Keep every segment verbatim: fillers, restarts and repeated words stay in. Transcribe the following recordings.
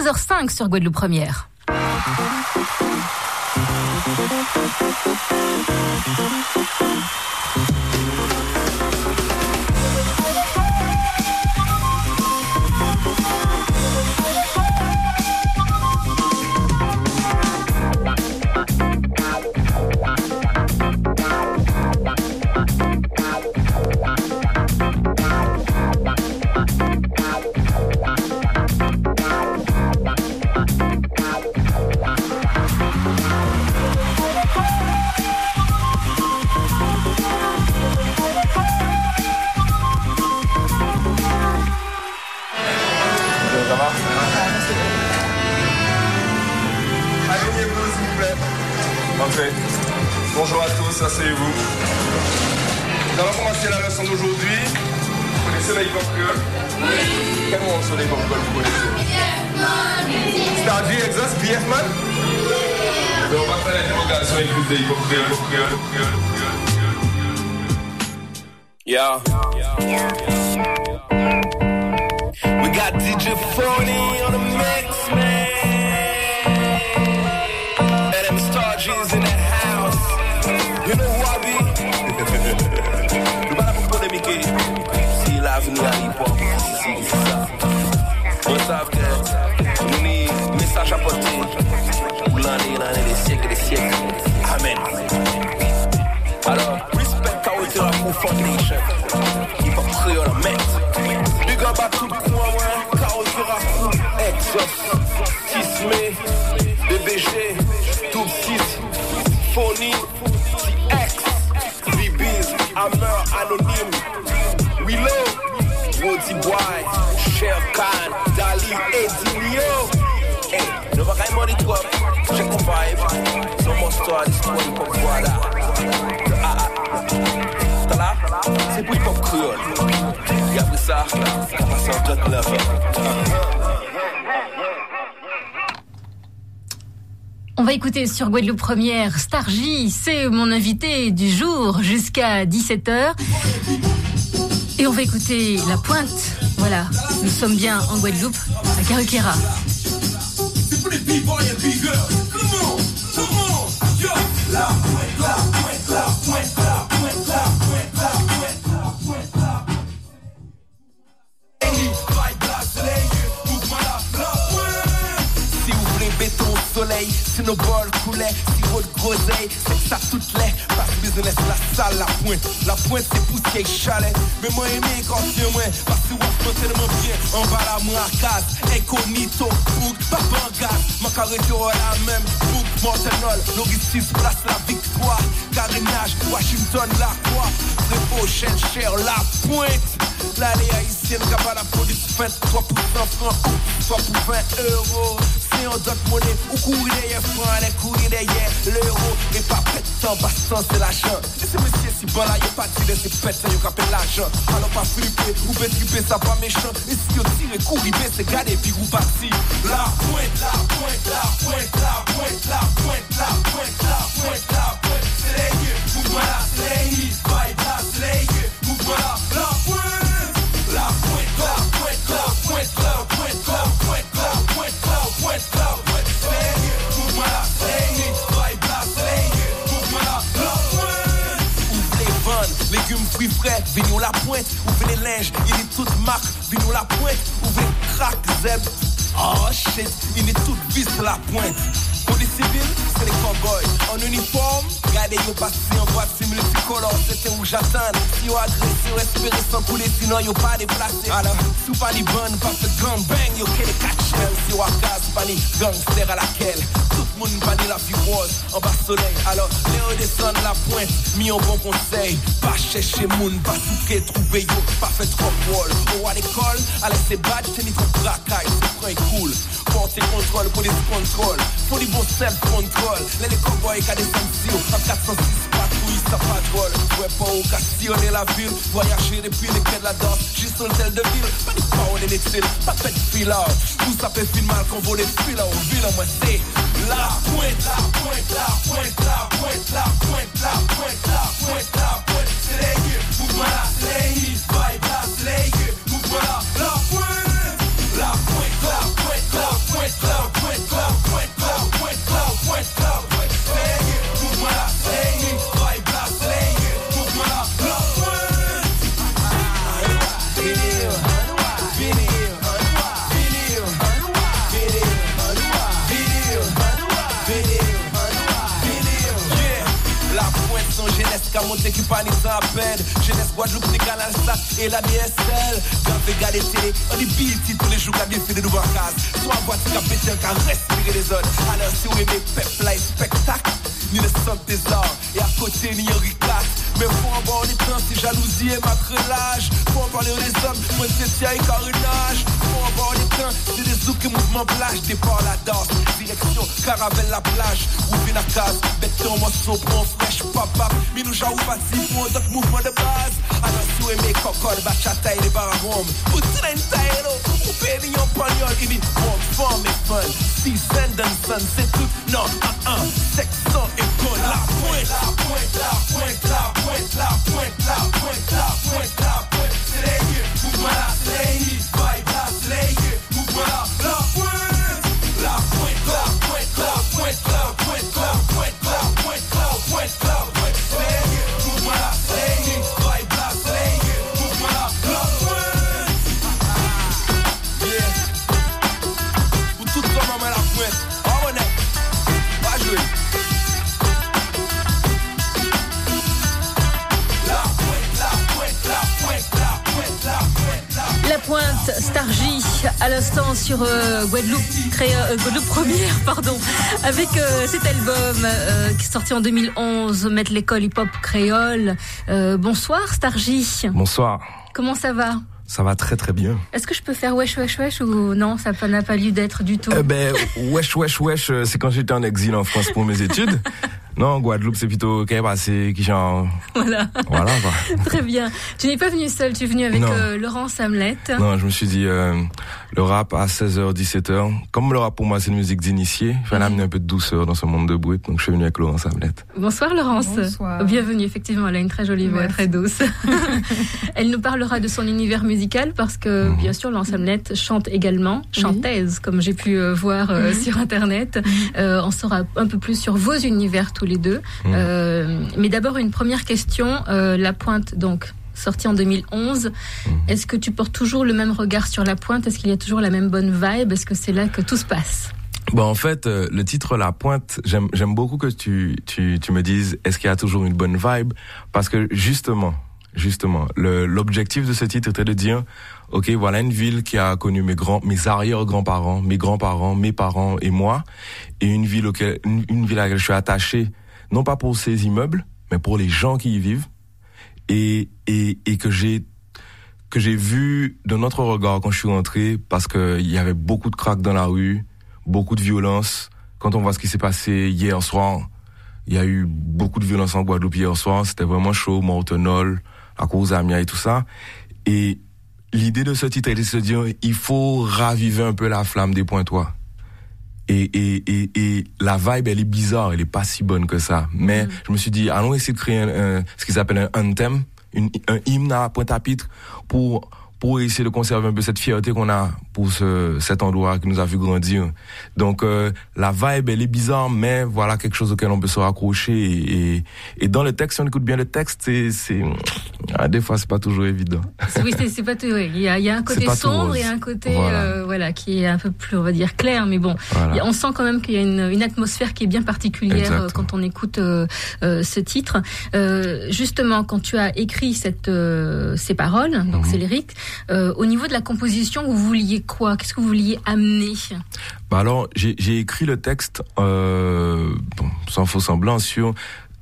treize heures cinq sur Guadeloupe Première. Parfait. Bonjour à tous, asseyez-vous. Nous allons commencer la leçon d'aujourd'hui. Vous connaissez la hip-hop créole? Oui. Quel monde sur la hip-hop créole vous connaissez? C'est-à-dire, exact, B F Man? Oui. On va faire la démonstration avec plus de hip-hop créole, créole, créole, créole, créole. Yeah. We got D J Phony on the mix, man. Is in the house. You know who I be? Nous pas là pour polémiquer. Si l'avenir arrive pas, si si c'est ça. On savent que nous avons un message à porter pour l'année, l'année des siècles et des siècles. Amen. Alors, respect our Terraco Foundation. Hip Hop Creole, mec. Big up à tout le coin, ouais. Kao Terraco, Exos, Tismé, B B G. Tout six, Phony, T X, B-Biz, Hammer, Anonyme, Willow, Woody Boy, Cher Khan, Dali, Edinio. Hey, ne va pas money trop, check mon vibe. C'est mon histoire, l'histoire du pop, voilà. Ah ah, t'as là? C'est pour le pop créole. Et après ça, on passe en God Lover. On va écouter sur Guadeloupe Première Star J, c'est mon invité du jour jusqu'à dix-sept heures. Et on va écouter La Pointe. Voilà, nous sommes bien en Guadeloupe, à Karukéra. C'est pour les b-boys et b-girls. Comment? Comment? Yo! La pointe, la pointe, la pointe, la pointe, la pointe, la pointe, la pointe, la Si vous voulez béton soleil, si nos bols coulaient, si votre groseille, c'est que ça toutes les parce business la salle, la pointe, la pointe c'est poussière chalet. Mais moi aimé quand c'est moi, parce que vous faites tellement bien, en bas la marcade, incognito, book, pas bangade, ma carré sur la même, book, Montenol, Loricis, place la victoire, carénage, Washington, la croix, Prépo, Shell, Cher, la pointe. L'allée haïtienne, cabane la police, vingt-trois pour cent francs, soit pour vingt euros. C'est en d'autres monnaies, ou courir derrière francs, les courir derrière l'euro. Et pas pète en baston, c'est l'argent. Et c'est monsieur si bon là, y'a pas tiré, c'est pète, ça y'a capé l'argent. Alors pas flipper, ou ben tripper, ça pas méchant. Et si y'a tiré, courir, c'est garder, puis ou parti. La pointe, la pointe, la pointe, la pointe, la pointe, la pointe, la pointe, la pointe. C'est les yeux, mouvement là, c'est les yeux, vibe là, c'est les yeux, mouvement là, la pointe. La pointe, la pointe, la pointe, la pointe, la pointe, la pointe, la pointe, la pointe. C'est mouvement là, c'est vibe là, c'est mouvement là, la pointe. Ouvrez les vannes, légumes, fruits frais, vignon la pointe. Ouvrez les linges, il est toute marque, vignon la pointe. Ouvrez crack, zeb. Oh shit, il est toute vis la pointe. Pour les civils, c'est les cowboys. En uniforme, regardez, yo passé en boîte multicolore, c'était où j'attends. Si yo agressé, yo espéré sans couler, sinon yo pas déplacé. Alors, sous pas les bonnes, pas de gang bang, yo qu'est les catchers. Si yo à gaz, pas les gangsters à laquelle tout le monde va la vie rose, en bas soleil. Alors, Léo descend la pointe, mis en bon conseil. Pas chercher moun, pas souquer, trouver yo, pas fait trop wall. Ou à l'école, à laisser badge, t'es ni trop bracaille, c'est point cool. Porter contrôle, police contrôle. Pour les bons self-control. Les les cowboys qui a des sanctions. En quatre cent six patrouilles, ça pas drôle. Ouais, pas au cas sillonner la ville. Voyager depuis les quais de la danse. Juste sur l'hôtel de ville. Pas de power et l'exil. Pas de fil out. Tout ça fait film mal qu'on vole les fils là. On ville, moi c'est la pointe, la pointe, la pointe, la pointe, la pointe, la pointe, la pointe, la pointe. C'est les yeux. Mouvement là, c'est les yeux. Vibe là, c'est les yeux. Mouvement là, la pointe. La pointe, la pointe, la pointe, qu'à monter qui pas ni sans à peine. Jeunesse Guadeloupe, ni Canal Sat et la D S L. Quand tu regardes les télé, on est billes tous les jours qu'à défiler de nouvelles cases. Soit voiture qu'à péter, qu'à respirer les autres. Alors si vous aimez peuple et spectacle, ni le centre des arts, et à côté ni Henri quatre. Mais faut en voir les temps, c'est jalousie et macrelage. Faut en parler des hommes, moi c'est tiens et carénage. Faut en voir les temps, c'est des zouk et mouvements plage. Départ la danse, direction caravelle la plage. Ouvre la case, béton, morceau, bon fraîche, papa. Mais nous j'avoue pas si pour d'autres mouvements de base. Alors si vous aimez cocol, bachata et les bararoms. Ou train taïro, ou péri en pagnol. Il dit, bon, forme et fun. Si send and son, c'est tout, non, un, un. Sexant et con, la pointe, la pointe, la pointe, la pointe, la pointe, la pointe, la pointe, la pointe. C'est les yeux, mouvement là, c'est les yeux. Vibe là, c'est les yeux, mouvement là, la pointe. La pointe, la pointe, la pointe, la pointe, la pointe, la pointe, la pointe, la pointe. C'est les yeux, mouvement là, c'est les yeux. Vibe là, c'est les yeux, mouvement là, la pointe. Yeah. Pour tout le monde, la pointe. Oh, on est. Va jouer. La pointe, Stargy, à l'instant sur euh, Guadeloupe, créé, euh, Guadeloupe Première, pardon, avec euh, cet album euh, qui est sorti en deux mille onze, Mettre l'école hip-hop créole. Euh, bonsoir Stargy. Bonsoir. Comment ça va ? Ça va très très bien. Est-ce que je peux faire wesh wesh wesh ou non, ça n'a pas lieu d'être du tout ? Eh ben, wesh wesh wesh, c'est quand j'étais en exil en France pour mes études. Non, Guadeloupe, c'est plutôt okay, bah, c'est qui genre. Voilà. Voilà. Bah. Très bien. Tu n'es pas venu seul, tu es venu avec euh, Laurent Samlet. Non, je me suis dit euh, le rap à seize heures, dix-sept heures. Comme le rap pour moi, c'est une musique d'initié. Il fallait amener un peu de douceur dans ce monde de bruit, donc je suis venu avec Laurent Samlet. Bonsoir Laurence. Bonsoir. Bienvenue. Effectivement, elle a une très jolie voix, très douce. Elle nous parlera de son univers musical parce que mmh. bien sûr, Laurent Samlet chante également, chantaise, oui. comme j'ai pu euh, voir euh, mmh. sur internet. Mmh. Euh, on saura un peu plus sur vos univers tous les deux. Mmh. Euh, mais d'abord une première question, euh, La Pointe donc sortie en deux mille onze. Mmh. Est-ce que tu portes toujours le même regard sur La Pointe ? Est-ce qu'il y a toujours la même bonne vibe ? Est-ce que c'est là que tout se passe ? Bon, en fait, euh, le titre La Pointe, j'aime j'aime beaucoup que tu tu tu me dises est-ce qu'il y a toujours une bonne vibe ? Parce que justement, justement, le l'objectif de ce titre était de dire OK, voilà une ville qui a connu mes grands, mes arrière-grands-parents, mes grands-parents, mes parents et moi, et une ville auquel, une, une ville à laquelle je suis attaché, non pas pour ses immeubles, mais pour les gens qui y vivent, et et et que j'ai que j'ai vu de notre regard quand je suis rentré, parce que il y avait beaucoup de crack dans la rue, beaucoup de violence. Quand on voit ce qui s'est passé hier soir, il y a eu beaucoup de violence en Guadeloupe hier soir. C'était vraiment chaud, Mortenol, la cause Amia et tout ça. Et l'idée de ce titre était de se dire, il faut raviver un peu la flamme des Pointois. Et, et, et, et la vibe, elle est bizarre, elle est pas si bonne que ça. Mais mmh. je me suis dit, allons essayer de créer un, un, ce qu'ils appellent un anthem, une, un hymne à Pointe-à-Pitre pour, pour essayer de conserver un peu cette fierté qu'on a pour ce, cet endroit qui nous a vu grandir. Donc, euh, la vibe, elle est bizarre, mais voilà quelque chose auquel on peut se raccrocher. Et, et, et dans le texte, si on écoute bien le texte, c'est, c'est, ah, des fois, c'est pas toujours évident. Oui, c'est, c'est pas tout, oui. Il y a, il y a un côté sombre et un côté, voilà. Euh, voilà, qui est un peu plus, on va dire, clair, mais bon. Voilà. On sent quand même qu'il y a une, une atmosphère qui est bien particulière. Exactement. Quand on écoute, euh, euh, ce titre. Euh, justement, quand tu as écrit cette, euh, ces paroles, donc mm-hmm. ces lyriques, euh, au niveau de la composition, vous vouliez quoi? Qu'est-ce que vous vouliez amener? Bah alors, j'ai, j'ai écrit le texte, euh, bon, sans faux semblant, sur,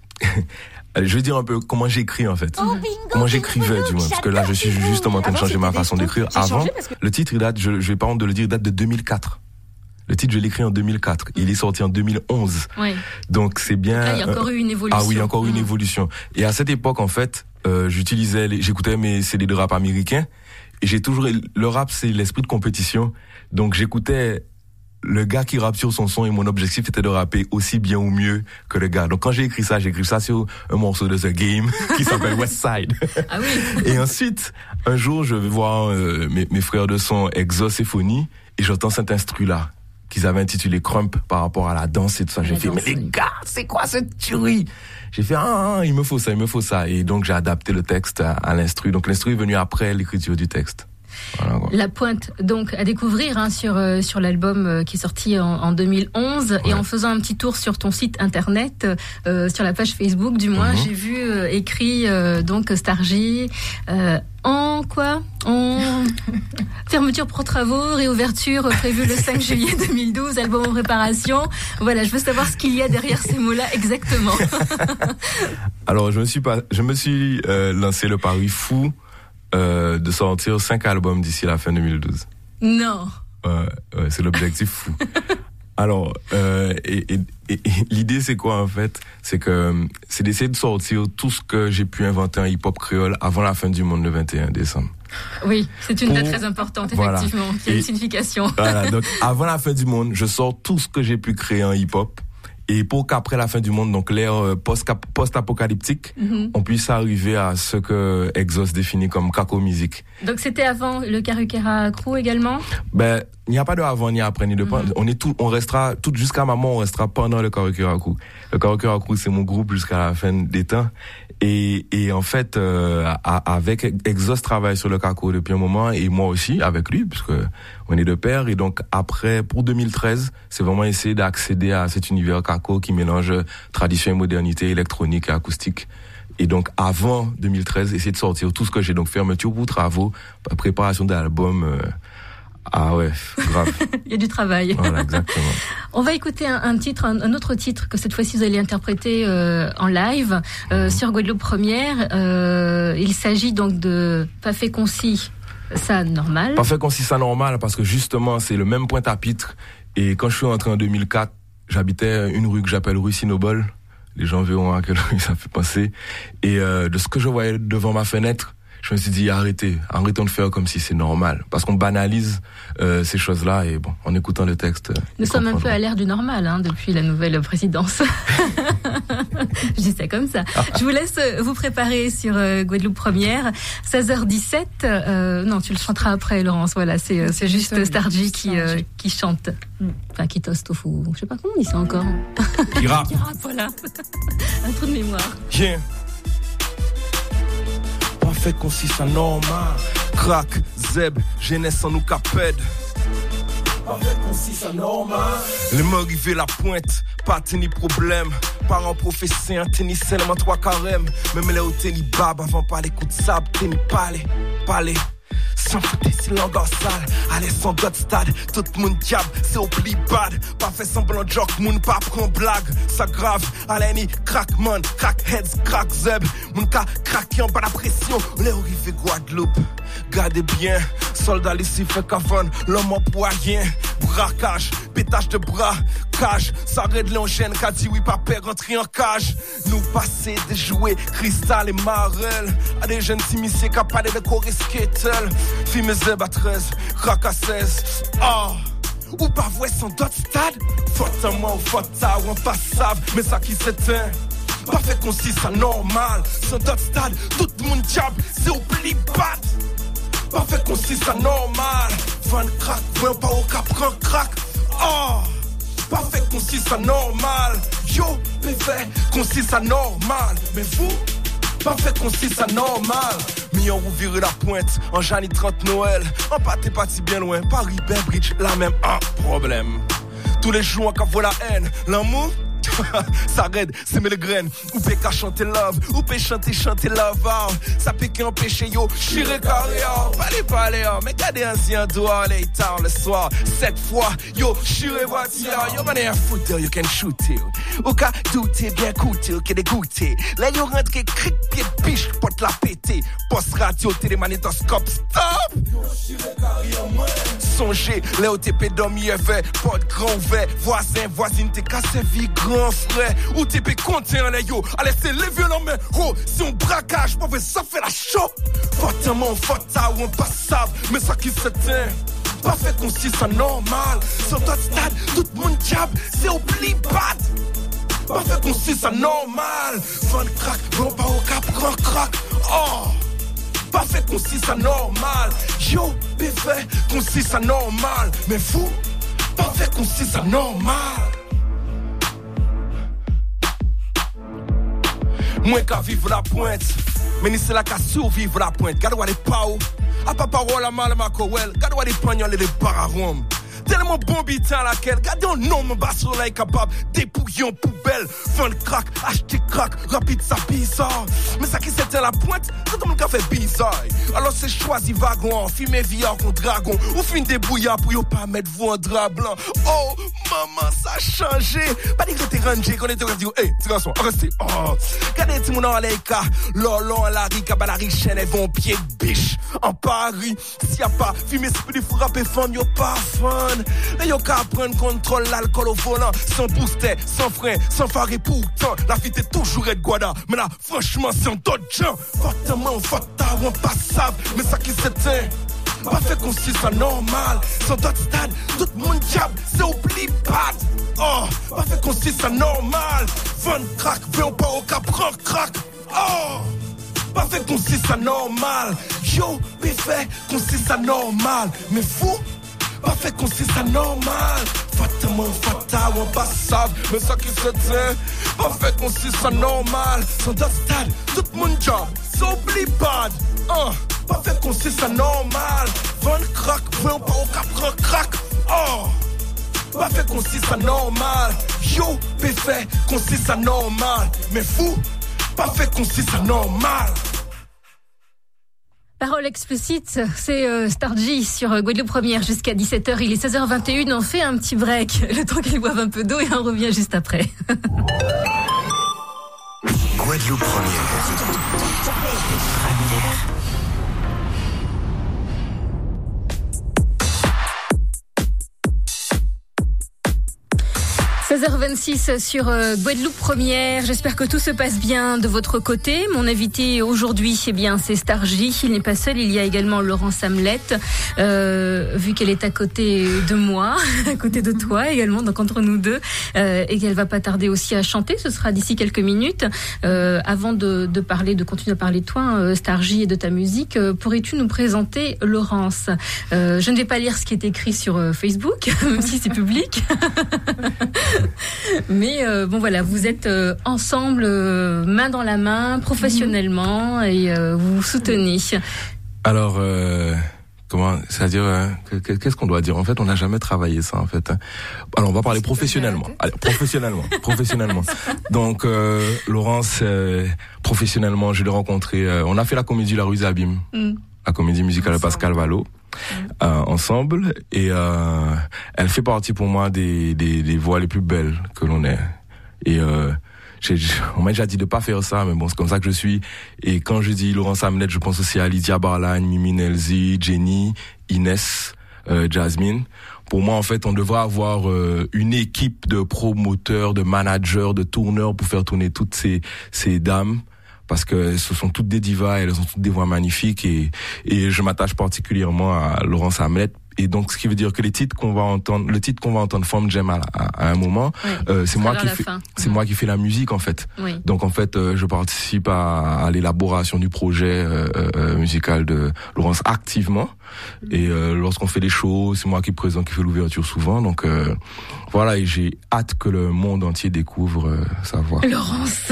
je vais dire un peu comment j'écris en fait. Oh, bingo, comment j'écrivais du moins, parce que là je suis justement en train de changer ma façon d'écrire. Avant, que... le titre il date, je, je vais pas honte de le dire, il date de deux mille quatre. Le titre, je l'ai écrit en deux mille quatre. Il est sorti en deux mille onze. Oui. Donc, c'est bien... Là, il y a encore euh, eu une évolution. Ah oui, il y a encore eu mmh. une évolution. Et à cette époque, en fait, euh, j'utilisais, les, j'écoutais mes C D de rap américains. Et j'ai toujours... Le rap, c'est l'esprit de compétition. Donc, j'écoutais le gars qui rappe sur son son et mon objectif était de rapper aussi bien ou mieux que le gars. Donc, quand j'ai écrit ça, j'ai écrit ça sur un morceau de The Game qui s'appelle West Side. Ah oui. Et ensuite, un jour, je vais voir euh, mes, mes frères de son Exoséphonie et j'entends cet instru-là qu'ils avaient intitulé Crump par rapport à la danse et tout ça. J'ai fait, mais les gars, c'est quoi cette tuerie? J'ai fait, ah, ah, il me faut ça, il me faut ça. Et donc, j'ai adapté le texte à, à l'instru. Donc, l'instru est venu après l'écriture du texte. Voilà, La Pointe, donc, à découvrir hein, sur, euh, sur l'album euh, qui est sorti en, en deux mille onze. Ouais. Et en faisant un petit tour sur ton site internet, euh, sur la page Facebook du moins, mm-hmm. j'ai vu euh, écrit euh, donc Stargy euh, en quoi En fermeture pour travaux, réouverture prévue le cinq juillet deux mille douze, album en préparation. Voilà, je veux savoir ce qu'il y a derrière ces mots-là exactement. Alors, je me suis pas, je me suis euh, lancé le pari fou euh, de sortir cinq albums d'ici la fin deux mille douze. Non. Euh, ouais, c'est l'objectif fou. Alors, euh, et, et, et, et l'idée c'est quoi en fait? C'est que c'est d'essayer de sortir tout ce que j'ai pu inventer en hip-hop créole avant la fin du monde le vingt et un décembre. Oui, c'est une Pour, date très importante, effectivement, voilà. qui a une signification. Voilà, donc avant la fin du monde, je sors tout ce que j'ai pu créer en hip-hop. Et pour qu'après la fin du monde, donc l'ère post-apocalyptique, mm-hmm. on puisse arriver à ce que Exos définit comme Kako Music. Donc c'était avant le Karukera Crew également? Ben, il n'y a pas de avant ni après ni de mm-hmm. on est tout, on restera tout jusqu'à maman, on restera pendant le Karukera Crew. Le Karukera Crew, c'est mon groupe jusqu'à la fin des temps. Et, et en fait, euh, avec Exos travaille sur le Kako depuis un moment et moi aussi avec lui, puisque on est de pair. Et donc après, pour deux mille treize, c'est vraiment essayer d'accéder à cet univers Kako qui mélange tradition et modernité, électronique et acoustique. Et donc avant deux mille treize, essayer de sortir tout ce que j'ai. Donc fermeture pour travaux, préparation d'album. Euh, Ah ouais, grave. Il y a du travail. Voilà, exactement. On va écouter un, un titre, un, un autre titre que cette fois-ci vous allez interpréter euh, en live euh, mmh. sur Guadeloupe Première. Euh, il s'agit donc de Pas fait concis, ça normal. Pas fait concis, ça normal, parce que justement c'est le même point-à-pitre. Et quand je suis rentré en deux mille quatre, j'habitais une rue que j'appelle rue Sinobol. Les gens verront à quelle rue ça fait penser. Et euh, de ce que je voyais devant ma fenêtre, je me suis dit arrêtez, arrêtons de faire comme si c'est normal, parce qu'on banalise euh, ces choses-là et bon, en écoutant le texte. Nous sommes un peu à l'ère du normal hein, depuis la nouvelle présidence. Je dis ça comme ça. Je vous laisse vous préparer sur euh, Guadeloupe Première, seize heures dix-sept. Euh, non, tu le chanteras après, Laurence. Voilà, c'est c'est juste Stargy qui euh, qui chante, enfin qui toast au fou. Je sais pas comment on dit ça encore. Qui rappe. Qui rappe, voilà. Un trou de mémoire. Yeah. Fait concis ça normal. Crack, zeb, jeunesse en nous capède. Fait concis ça normal. Les morts arrivés la pointe, pas ni problème. Parents professeurs, tennis seulement trois carèmes. Même les hauts tennis bab avant pas les coups de sable, tennis palais, palais. Sans foutre si l'angle sale, allez sans god stade, tout le monde diable, c'est au pli bad. Pas fait semblant de joke, moun pas prend blague, ça grave. Allez ni crack man, crack heads, crack zeb, moun ka craquer en bas la pression. On est arrivé Guadeloupe, gardez bien, soldat ici fait cavane, l'homme en poignet, braquage, pétage de bras, cage, ça raide l'engène, qu'a dit oui pas père rentrer en cage. Nous passer des jouets, cristal et marelle, à des jeunes timiciers capables de courir skettle. Filme zeb à treize, crack à seize. Ah, ou pas voir son d'autres stade. Faute à moi ou faute à ou on pas savent, mais ça qui s'éteint. Pas fait concis, ça normal. Son d'autres stade, tout le monde diable, c'est au pli bat. Pas fait concis, ça normal. Van crack, ouais, pas au cap, prend crack. Ah, pas fait concis, ça normal. Yo, bébé, concis, ça normal. Mais vous, pas fait concis, ça normal. Mi on vous vire la pointe, en Jani trente Noël. En pâté parti bien loin, Paris, Ben Bridge, la même, un problème. Tous les jours, on cavoue la haine, l'amour. Ça raide, c'est mes graines. Ou peut qu'à chanter love, ou peut chanter, chanter love. Oh. Ça peut qu'en péché yo, chiré carré. Parlez, parlez, mais gardez un sien doigt, les tard le soir. Cette fois, yo, chiré voiture. Yo, mané un footer, you can shoot it. Ou qu'à douter, bien coûter, ou qu'à dégoûter. Là, yo rentre, cric, pied de biche, porte la pété. Poste radio, télémagnétoscope, stop. Yo, chiré carré, moi. Songez, les O T P dormi, fait, porte grand verre. Voisin, voisine, t'es cassé vie grand frère. Ou t'es pé compter en yo. Allez, c'est les violents, mais oh, si on braquage, moi, ça fait la chaud. Fortement, fata ou on pas savent, mais ça qui s'éteint. Pas fait concis, ça normal. Sur notre stade, tout le monde diable, c'est au pli bad. Pas fait concis, ça normal. Van crack, bon, pas au cap, grand crack. Oh! Pas fait concis, ça normal. Yo, bébé, concis, ça normal. Mais vous, pas fait concis, ça normal. Moi qu'à vivre la pointe, mais ni c'est là qu'à survivre la pointe. Gardez-moi les pao. A pas parole à mal ma coel, gade wa des pagnoles et des pararom. Tellement bon bitin à laquelle, gardez un nom, mon bas soleil capable, dépouillon, poubelle, fin de crack, acheter crack, rapide, ça bizarre. Mais ça qui c'était la pointe, tout le monde a fait bizarre. Alors c'est choisi wagon, fumer viard contre dragon, ou fin débrouillard pour yo pas mettre vous en drap blanc. Oh, maman, ça a changé. Pas dit que t'es rangé, qu'on était dit, hey, tu garçon, restez. Oh, regardez tout le monde en l'éca, lolon, la rica, bah la richaine, elles vont pied de biche. En Paris, s'il y a pas, fumer, c'est plus de frapper femme, yo pas fun. Et yo qu'à prendre contrôle l'alcool au volant, sans booster, sans frein, sans phare et pourtant la vie est toujours être guada. Mais là, franchement, c'est un d'autres gens. Fortement, fatal, passable. Mais ça qui s'éteint, pas fait qu'on s'y ça normal. Sans d'autres stades, tout le monde diable, c'est oubli pas. Oh, pas fait qu'on s'y ça normal. Van crack, veut pas au cap, prend crack. Oh, pas fait qu'on s'y ça normal. Yo, mais fait qu'on s'y ça normal. Mais fou, pas fait qu'on sait ça normal. Fatalement, fatal, on pas savent. Mais ça qui se tient. Pas fait qu'on sait ça normal. Sans d'autres stades, tout le monde job. So oublie bad. Uh, pas fait qu'on sait ça normal. Van crack, veut pas au cap, crack, crack. Oh, pas fait qu'on sait ça normal. Yo, mais fait qu'on sait ça normal. Mais fou, pas fait qu'on sait ça normal. Parole explicite, c'est euh, Stargy sur euh, Guadeloupe Première jusqu'à dix-sept heures. Il est seize heures vingt et une, on fait un petit break, le temps qu'ils boivent un peu d'eau et on revient juste après. Guadeloupe Première. seize heures vingt-six sur euh, Guadeloupe Première. J'espère que tout se passe bien de votre côté. Mon invité aujourd'hui, eh bien, c'est Stargy. Il n'est pas seul. Il y a également Laurence Hamlet, euh, vu qu'elle est à côté de moi, à côté de toi également, donc entre nous deux, euh, et qu'elle va pas tarder aussi à chanter. Ce sera d'ici quelques minutes. Euh, avant de, de parler, de continuer à parler de toi, euh, Stargy, et de ta musique, euh, pourrais-tu nous présenter Laurence? euh, Je ne vais pas lire ce qui est écrit sur euh, Facebook, même si c'est public. Mais euh, bon voilà, vous êtes euh, ensemble, euh, main dans la main, professionnellement, et euh, vous vous soutenez. Alors, euh, comment, c'est-à-dire, euh, qu'est-ce qu'on doit dire? En fait, on n'a jamais travaillé ça, en fait. Alors, on va parler professionnellement. Allez, professionnellement, professionnellement. Donc, euh, Laurence, euh, professionnellement, je l'ai rencontrée. Euh, on a fait la comédie La Rue Zabim, mm. la comédie musicale de Pascal Vallot. Euh, ensemble, et euh, elle fait partie pour moi des, des, des voix les plus belles que l'on ait. Et euh, j'ai, on m'a déjà dit de pas faire ça, mais bon, c'est comme ça que je suis. Et quand je dis Laurence Hamlet, je pense aussi à Lydia Barlagne, Mimi Nelzi, Jenny, Inès, euh, Jasmine. Pour moi, en fait, on devrait avoir euh, une équipe de promoteurs, de managers, de tourneurs pour faire tourner toutes ces, ces dames. Parce que ce sont toutes des divas, elles ont toutes des voix magnifiques, et, et je m'attache particulièrement à Laurence Hamlet. Et donc, ce qui veut dire que les titres qu'on va entendre, le titre qu'on va entendre, Forme Jam, à, à, à un moment, oui, euh, c'est moi qui fais, c'est mmh. moi qui fais la musique, en fait. Oui. Donc, en fait, euh, je participe à, à l'élaboration du projet euh, euh, musical de Laurence activement. Mmh. Et euh, lorsqu'on fait des shows, c'est moi qui présente, qui fait l'ouverture souvent. Donc, euh, voilà, et j'ai hâte que le monde entier découvre euh, sa voix. Laurence.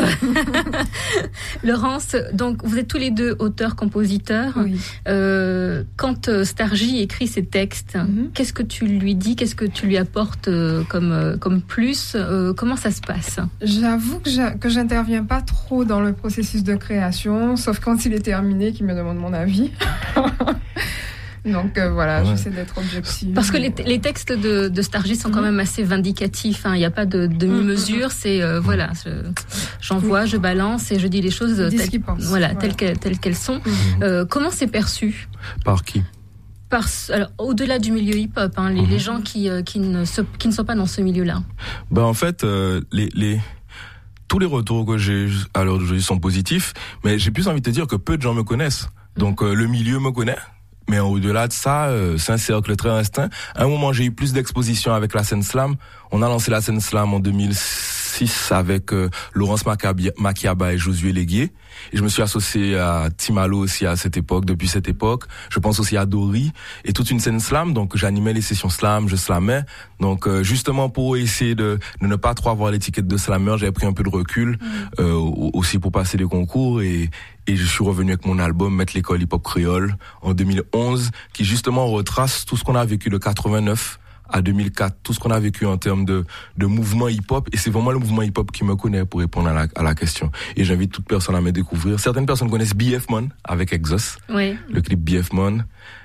Laurence, donc, vous êtes tous les deux auteurs-compositeurs. Oui. Euh, quand euh, Stargy écrit ses textes, Mm-hmm. qu'est-ce que tu lui dis, qu'est-ce que tu lui apportes euh, comme euh, comme plus, euh, comment ça se passe? J'avoue que, j'a, que j'interviens pas trop dans le processus de création, sauf quand il est terminé, qu'il me demande mon avis. Donc euh, voilà, ouais. J'essaie d'être objective. Parce que les, t- les textes de, de Stargy sont mmh. quand même assez vindicatifs. Il hein. n'y a pas de demi-mesure. Mmh. C'est euh, voilà, je, j'envoie, je balance et je dis les choses telles, voilà, voilà. Telles, qu'elles, telles qu'elles sont. Mmh. Euh, comment c'est perçu? Par qui? Par, alors, au-delà du milieu hip-hop, hein, les, mmh. les gens qui, euh, qui, ne se, qui ne sont pas dans ce milieu-là. Ben en fait, euh, les, les, tous les retours que j'ai à l'heure d'aujourd'hui sont positifs, mais j'ai plus envie de te dire que peu de gens me connaissent. Mmh. Donc euh, le milieu me connaît, mais au-delà de ça, euh, c'est un cercle très restreint. À un moment, j'ai eu plus d'exposition avec la scène slam. On a lancé la scène slam en deux mille six avec euh, Laurence Macabia, Makiaba et Josué Léguier. Et je me suis associé à Timalo aussi à cette époque, depuis cette époque. Je pense aussi à Dory et toute une scène slam. Donc j'animais les sessions slam, je slamais. Donc euh, justement pour essayer de, de ne pas trop avoir l'étiquette de slammer, j'avais pris un peu de recul mmh. euh, aussi pour passer des concours et et je suis revenu avec mon album Mettre l'école hip-hop créole en deux mille onze qui justement retrace tout ce qu'on a vécu de quatre-vingt-neuf à deux mille quatre, tout ce qu'on a vécu en termes de, de mouvement hip-hop, et c'est vraiment le mouvement hip-hop qui me connaît pour répondre à la, à la question. Et j'invite toute personne à me découvrir. Certaines personnes connaissent B F Mon avec Exos, oui. le clip B F Mon,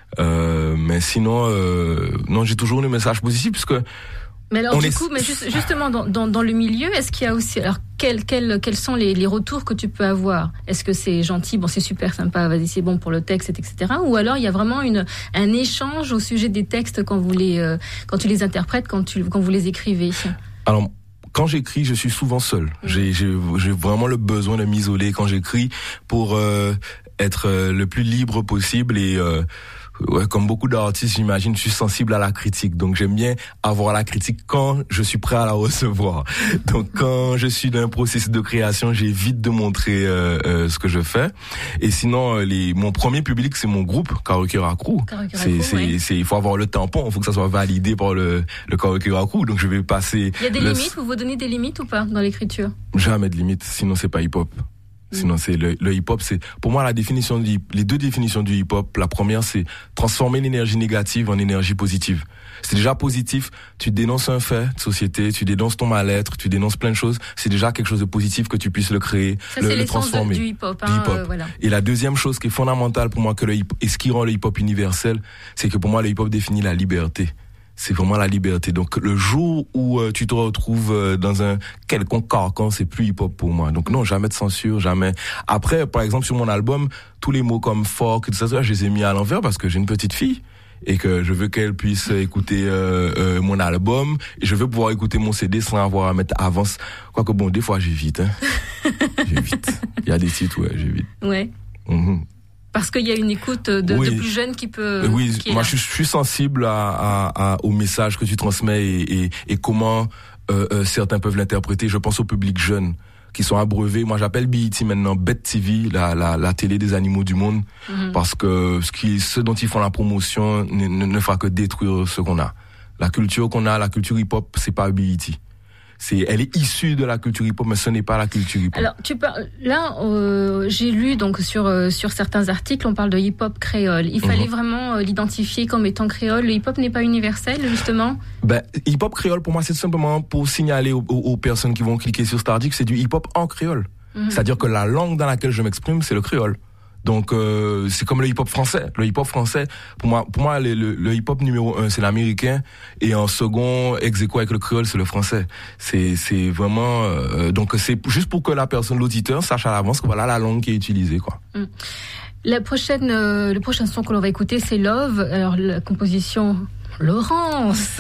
euh, mais sinon, euh, non, j'ai toujours eu un message positif, parce que mais alors, on du est... coup, mais juste, justement, dans, dans, dans le milieu, est-ce qu'il y a aussi, alors, quels, quels, quels sont les, les retours que tu peux avoir? Est-ce que c'est gentil, bon, c'est super sympa, vas-y, c'est bon pour le texte, et cetera. Ou alors, il y a vraiment une, un échange au sujet des textes quand vous les, euh, quand tu les interprètes, quand tu, quand vous les écrivez? Alors, quand j'écris, je suis souvent seul. Mmh. J'ai, j'ai, j'ai vraiment le besoin de m'isoler quand j'écris pour, euh, être euh, le plus libre possible et, euh, ouais, comme beaucoup d'artistes, j'imagine, je suis sensible à la critique. Donc, j'aime bien avoir la critique quand je suis prêt à la recevoir. Donc, quand je suis dans un processus de création, j'évite de montrer euh, euh, ce que je fais. Et sinon, euh, les, mon premier public, c'est mon groupe, Karukira Crew. C'est, c'est, ouais. c'est, il faut avoir le tampon, il faut que ça soit validé par le, le Karukira Crew. Donc, je vais passer... Il y a des le... limites, vous vous donnez des limites ou pas dans l'écriture? Jamais de limites, sinon c'est pas hip-hop. Sinon, c'est le, le hip-hop, c'est, pour moi, la définition du, les deux définitions du hip-hop. La première, c'est transformer l'énergie négative en énergie positive. C'est déjà positif. Tu dénonces un fait de société, tu dénonces ton mal-être, tu dénonces plein de choses. C'est déjà quelque chose de positif que tu puisses le créer, ça, le, c'est le transformer. De, du hip-hop, hein, du hip-hop. Euh, voilà. Et la deuxième chose qui est fondamentale pour moi que le hip, et ce qui rend le hip-hop universel, c'est que pour moi, le hip-hop définit la liberté. C'est vraiment la liberté. Donc le jour où euh, tu te retrouves euh, dans un quelconque carcan, c'est plus hip-hop pour moi. Donc non, jamais de censure, jamais. Après, par exemple, sur mon album, tous les mots comme fuck, et cetera, je les ai mis à l'envers parce que j'ai une petite fille et que je veux qu'elle puisse écouter euh, euh, mon album et je veux pouvoir écouter mon C D sans avoir à mettre avance. Quoique bon, des fois j'évite. Hein. j'évite. Il y a des titres, ouais, j'évite. Ouais. Mm-hmm. Parce qu'il y a une écoute de, oui. de plus jeunes qui peut. Oui, qui moi je, je suis sensible à, à, à, au message que tu transmets et, et, et comment euh, euh, certains peuvent l'interpréter. Je pense au public jeune qui sont abreuvés. Moi j'appelle B E T maintenant B E T T V, la, la, la télé des animaux du monde, mm-hmm. parce que ce, qui, ce dont ils font la promotion ne, ne, ne fera que détruire ce qu'on a. La culture qu'on a, la culture hip-hop, c'est pas B E T. C'est, elle est issue de la culture hip-hop, mais ce n'est pas la culture hip-hop. Alors, tu parles, là, euh, j'ai lu donc sur euh, sur certains articles, on parle de hip-hop créole. Il fallait mm-hmm. vraiment euh, l'identifier comme étant créole. Le hip-hop n'est pas universel, justement. Ben, hip-hop créole, pour moi, c'est tout simplement pour signaler aux, aux, aux personnes qui vont cliquer sur Stardy que c'est du hip-hop en créole. Mm-hmm. C'est-à-dire que la langue dans laquelle je m'exprime, c'est le créole. Donc euh, c'est comme le hip-hop français. Le hip-hop français, pour moi, pour moi, le, le, le hip-hop numéro un, c'est l'américain, et en second, ex aequo avec le créole, c'est le français. C'est, c'est vraiment, euh, donc c'est juste pour que la personne, l'auditeur, sache à l'avance que voilà la langue qui est utilisée, quoi. Mm. La prochaine, euh, le prochain son que l'on va écouter, c'est Love. Alors la composition. Laurence.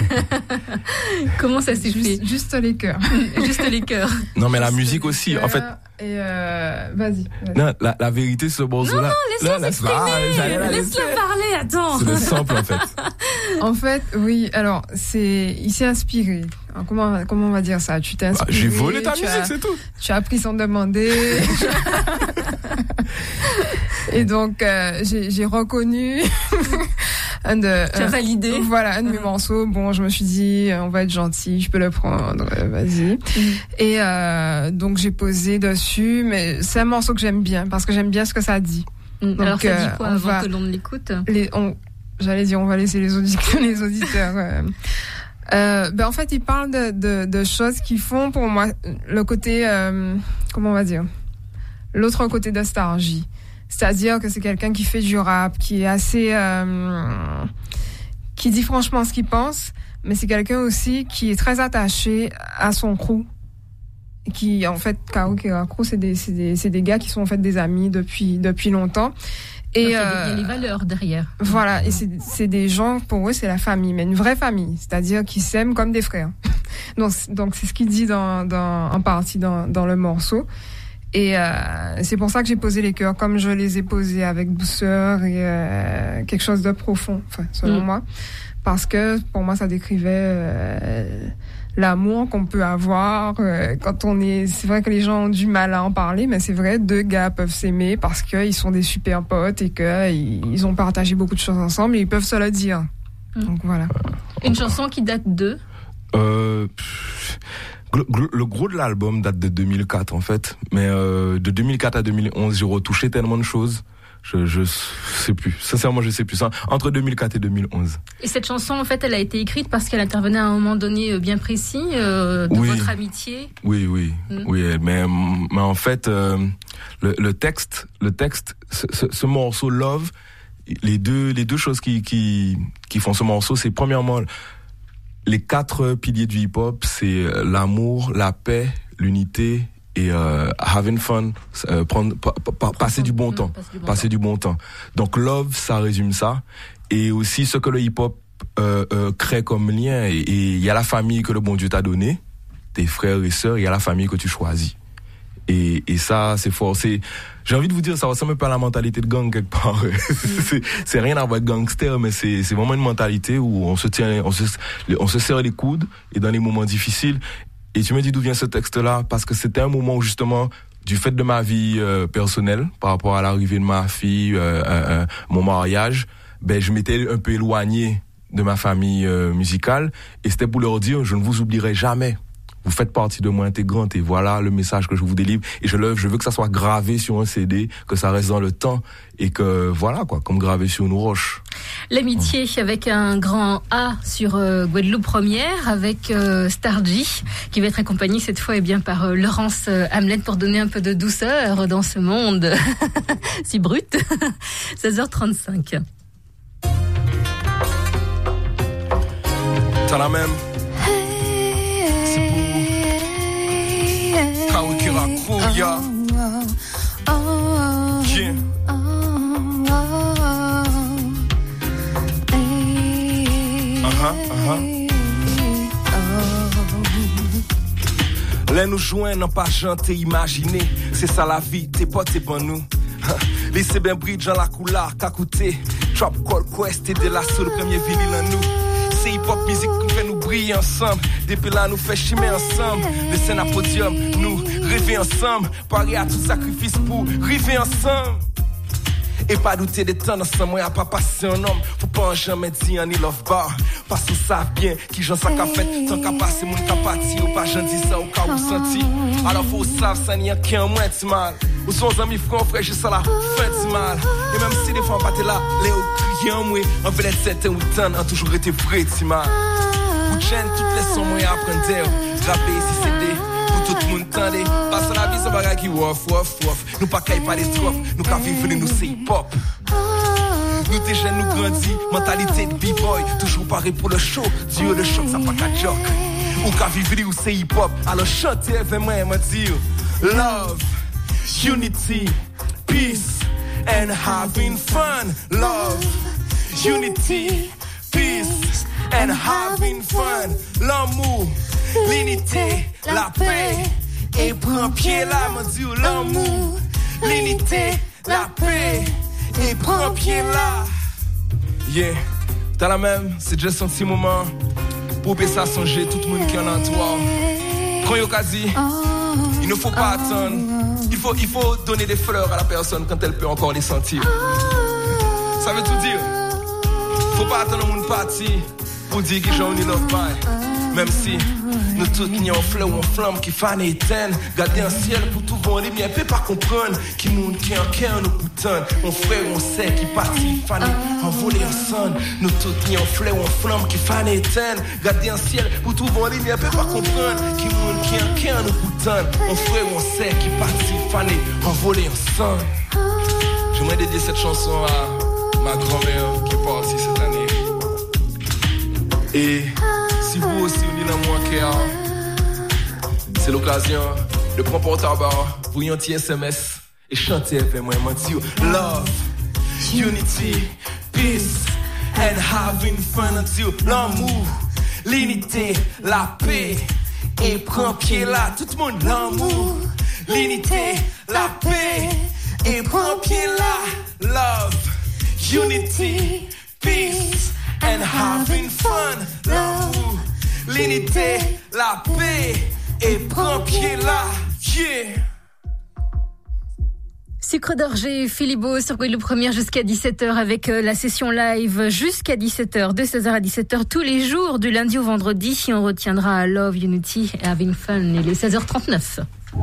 Comment ça s'est fait? Juste, juste les cœurs. Juste les cœurs. Non, mais la musique aussi, en fait. Et euh, vas-y. vas-y. Non, la, la vérité, ce morceau-là. Non, non, laisse-le s'exprimer. Laisse-le parler, attends. C'est le sample, en fait. En fait, oui, alors, c'est, il s'est inspiré. Alors, comment, comment on va dire ça? Tu t'es inspiré. Bah, j'ai volé ta musique, as, c'est tout. Tu as pris sans demander. Et donc, euh, j'ai, j'ai reconnu un de. Tu as validé. Voilà, un de mes mmh. morceaux. Bon, je me suis dit, on va être gentil, je peux le prendre, vas-y. Mmh. Et euh, donc, j'ai posé dessus, mais c'est un morceau que j'aime bien, parce que j'aime bien ce que ça dit. Mmh. Donc, alors, ça euh, dit quoi avant va, que l'on l'écoute les, on, J'allais dire, on va laisser les auditeurs. Les auditeurs euh, euh, ben, en fait, il parle de, de, de choses qui font, pour moi, le côté, euh, comment on va dire, l'autre côté de Stargy. C'est-à-dire que c'est quelqu'un qui fait du rap, qui est assez... Euh, qui dit franchement ce qu'il pense, mais c'est quelqu'un aussi qui est très attaché à son crew. Qui, en fait, Karukira Crew, c'est des, c'est, des, c'est des gars qui sont en fait des amis depuis, depuis longtemps. Et il y a les valeurs derrière. Voilà, et c'est, c'est des gens, pour eux, c'est la famille, mais une vraie famille, c'est-à-dire qu'ils s'aiment comme des frères. donc, donc c'est ce qu'il dit dans, dans, en partie dans, dans le morceau. Et euh, c'est pour ça que j'ai posé les cœurs comme je les ai posés, avec douceur et euh, quelque chose de profond, enfin, selon mmh. moi. Parce que pour moi, ça décrivait euh, l'amour qu'on peut avoir euh, quand on est. C'est vrai que les gens ont du mal à en parler, mais c'est vrai, deux gars peuvent s'aimer parce qu'ils sont des super potes et qu'ils ils ont partagé beaucoup de choses ensemble et ils peuvent se le dire. Mmh. Donc voilà. Une chanson qui date de euh, Le gros de l'album date de deux mille quatre en fait, mais euh, de deux mille quatre à deux mille onze, j'ai retouché tellement de choses. Je je sais plus. Sincèrement, je sais plus. Ça, entre deux mille quatre et deux mille onze. Et cette chanson, en fait, elle a été écrite parce qu'elle intervenait à un moment donné bien précis euh, de oui. votre amitié. Oui, oui, mmh. oui. Mais mais en fait, euh, le, le texte, le texte, ce, ce, ce morceau Love, les deux les deux choses qui qui qui font ce morceau, c'est premièrement les quatre piliers du hip-hop, c'est l'amour, la paix, l'unité. Et euh, having fun, euh, prendre, pa, pa, passer du bon temps, passer du bon, passer temps. du bon temps. Donc love, ça résume ça. Et aussi ce que le hip-hop euh, euh, crée comme lien. Et il y a la famille que le bon Dieu t'a donnée, tes frères et sœurs. Il y a la famille que tu choisis. Et, et ça, c'est fort. C'est, j'ai envie de vous dire, ça ressemble un peu à la mentalité de gang quelque part. c'est, c'est rien à voir avec gangster, mais c'est, c'est vraiment une mentalité où on se tient, on se, on se serre les coudes et dans les moments difficiles. Et tu me dis d'où vient ce texte-là? Parce que c'était un moment où justement, du fait de ma vie euh, personnelle, par rapport à l'arrivée de ma fille, euh, euh, mon mariage, ben je m'étais un peu éloigné de ma famille euh, musicale. Et c'était pour leur dire, je ne vous oublierai jamais. Vous faites partie de moi intégrante et voilà le message que je vous délivre. Et je, le, je veux que ça soit gravé sur un C D, que ça reste dans le temps et que voilà quoi, comme gravé sur une roche. L'amitié avec un grand A sur euh, Guadeloupe Première avec euh, Stargy qui va être accompagné cette fois eh bien par euh, Laurence euh, Hamlet pour donner un peu de douceur dans ce monde si brut. seize heures trente-cinq. T'as la même. Kawikira Kouya. Yeah. Uh-huh, uh-huh. Là nous joint non pas janté imaginer. C'est ça la vie, t'es potes et bon nous. Laissez ben bridge dans la couleur, qu'à coûter. Drop call quest et de la seule premier vinyle en nous. C'est hip-hop musique qui fait nous briller ensemble. Depuis là, nous fait chimer ensemble. Les scènes à podium, nous rêver ensemble. Paris à tout sacrifice pour rêver ensemble. Et pas douter des temps ensemble, moi, à pas passer un homme. Faut pas en jamais dire ni love bar. Parce qu'on savent bien qui j'en sais qu'à fait. Tant qu'à passer, mon qu'à partir. Ou pas j'en dis ça, au cas où senti. Alors faut savoir, ça n'y a qu'un moins de mal. Ou son amis frères, frère, j'ai ça là, fin de mal. Et même si des fois on battait là, les hauts criants, moi, on veut être certain ou tant, a toujours été vrai, de mal. Ou chaîne, toutes les sons, moi, apprendre d'air. Graver si c'était, pour tout le monde tendait. Parce que la vie, c'est un bagage qui wouf, wouf, wouf. Nous pas caille pas les strophes, nous qu'à vivre, nous c'est hip-hop. Nous t'es jeunes, nous grandis, mentalité de b-boy. Toujours pareil pour le show, Dieu le choc, ça pas qu'à joke. Ou qu'à vivre, ou c'est hip-hop. Alors chanter avec moi, et me dire, love. Unity, peace, and having fun. Love, unity, peace, and having fun. L'amour, l'unité, la paix. Et prends pied là, mon Dieu, l'amour, l'unité, la paix. Et prends pied là. Yeah, t'as la même, c'est juste un petit moment. Pour baisser à songer tout le monde qui en a toi. Prends l'occasion, il ne faut pas attendre. Il faut, il faut donner des fleurs à la personne quand elle peut encore les sentir. Ça veut tout dire. Faut pas attendre le monde partir pour dire que j'en ai love by. Même si nous tous qui n'y ont fleur ou en flamme qui fan et éteint. Garder un ciel pour tout bon, les miens peut pas comprendre. Qui monde qui en cœur nous boutonne. Mon frère on sait qui partit fan et envolé ensemble. Nous tous qui ont fleur ou en flamme qui fan et éteint. Garder un ciel pour tout bon, les miens peut pas comprendre. Qui monde qui en cœur nous boutonne. Mon frère on sait qui partit fan et envolé ensemble. J'aimerais dédier cette chanson à ma grand-mère qui est partie cette année. Et si vous aussi vous dites dans mon cœur, c'est l'occasion de prendre portable, vous y un petit S M S et chanter avec moi, moi dire love, unity, peace, and having fun. Dire l'amour, l'unité, la paix, et prends pied là, tout le monde. L'amour, l'unité, la paix, et prends pied là. Love, unity, peace, and having fun. L'amour, l'unité, la paix et prends pied là, yeah. Sucre d'orge, Philibo sur Guadeloupe Première jusqu'à dix-sept heures avec la session live jusqu'à dix-sept heures, de seize heures à dix-sept heures tous les jours du lundi au vendredi. On retiendra Love, Unity et Having Fun. Il est seize heures trente-neuf.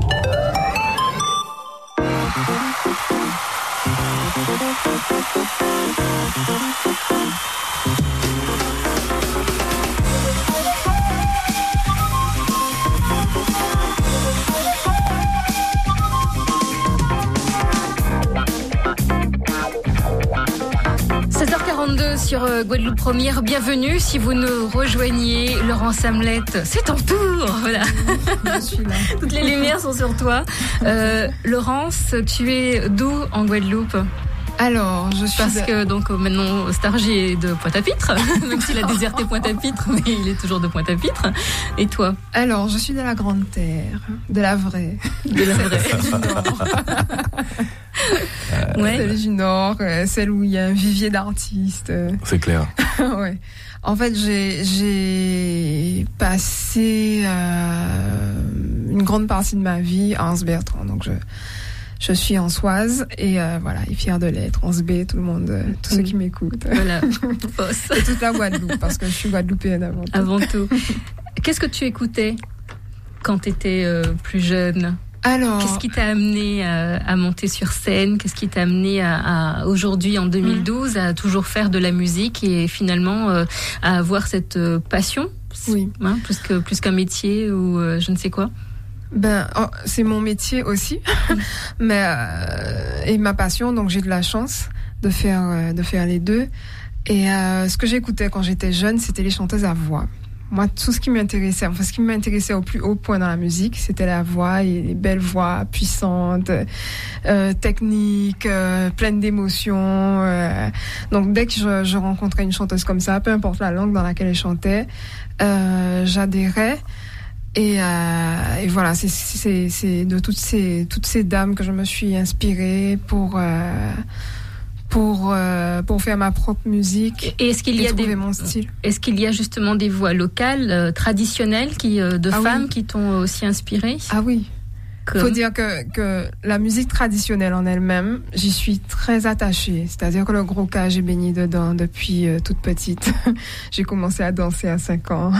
seize heures quarante-deux sur Guadeloupe Première. Bienvenue si vous nous rejoignez. Laurence Hamlet, c'est ton tour. Voilà. Je suis là. Toutes les lumières sont sur toi. Euh, Laurence, tu es d'où en Guadeloupe ? Alors, je suis... Parce de... que donc maintenant Stargy est de Pointe-à-Pitre, même s'il a déserté Pointe-à-Pitre, mais il est toujours de Pointe-à-Pitre. Et toi ? Alors, je suis de la Grande Terre, de la vraie. De la vraie. Du Nord. Euh, Ouais. Celle du Nord, euh, celle où il y a un vivier d'artistes. C'est clair. Ouais. En fait, j'ai, j'ai passé euh, une grande partie de ma vie à Anse-Bertrand. Donc, je, je suis ansoise et euh, voilà, et fière de l'être. Anse B, tout le monde, euh, tous ceux qui m'écoutent. Voilà, fausse. Et toute la Guadeloupe, parce que je suis guadeloupéenne avant tout. Avant tout. Qu'est-ce que tu écoutais quand tu étais euh, plus jeune ? Alors, Qu'est-ce qui t'a amené à, à monter sur scène ? Qu'est-ce qui t'a amené à, à aujourd'hui, en deux mille douze, à toujours faire de la musique et finalement euh, à avoir cette euh, passion, oui. hein, plus que plus qu'un métier ou euh, je ne sais quoi. Ben, oh, c'est mon métier aussi, mais euh, et ma passion. Donc j'ai de la chance de faire euh, de faire les deux. Et euh, ce que j'écoutais quand j'étais jeune, c'était les chanteuses à voix. Moi, tout ce qui m'intéressait, enfin, ce qui m'intéressait au plus haut point dans la musique, c'était la voix et les belles voix puissantes, euh, techniques, euh, pleines d'émotions. Euh. Donc, dès que je, je rencontrais une chanteuse comme ça, peu importe la langue dans laquelle elle chantait, euh, j'adhérais. Et, euh, et voilà, c'est, c'est, c'est de toutes ces, toutes ces dames que je me suis inspirée pour... Euh, pour euh, pour faire ma propre musique et est-ce qu'il y et a trouver des mon style. Est-ce qu'il y a justement des voix locales euh, traditionnelles qui euh, de ah femmes oui. qui t'ont aussi inspirée ? Ah oui. Comme... Faut dire que que la musique traditionnelle en elle-même, j'y suis très attachée. C'est-à-dire que le gros cas, j'ai baigné dedans depuis euh, toute petite. J'ai commencé à danser à cinq ans.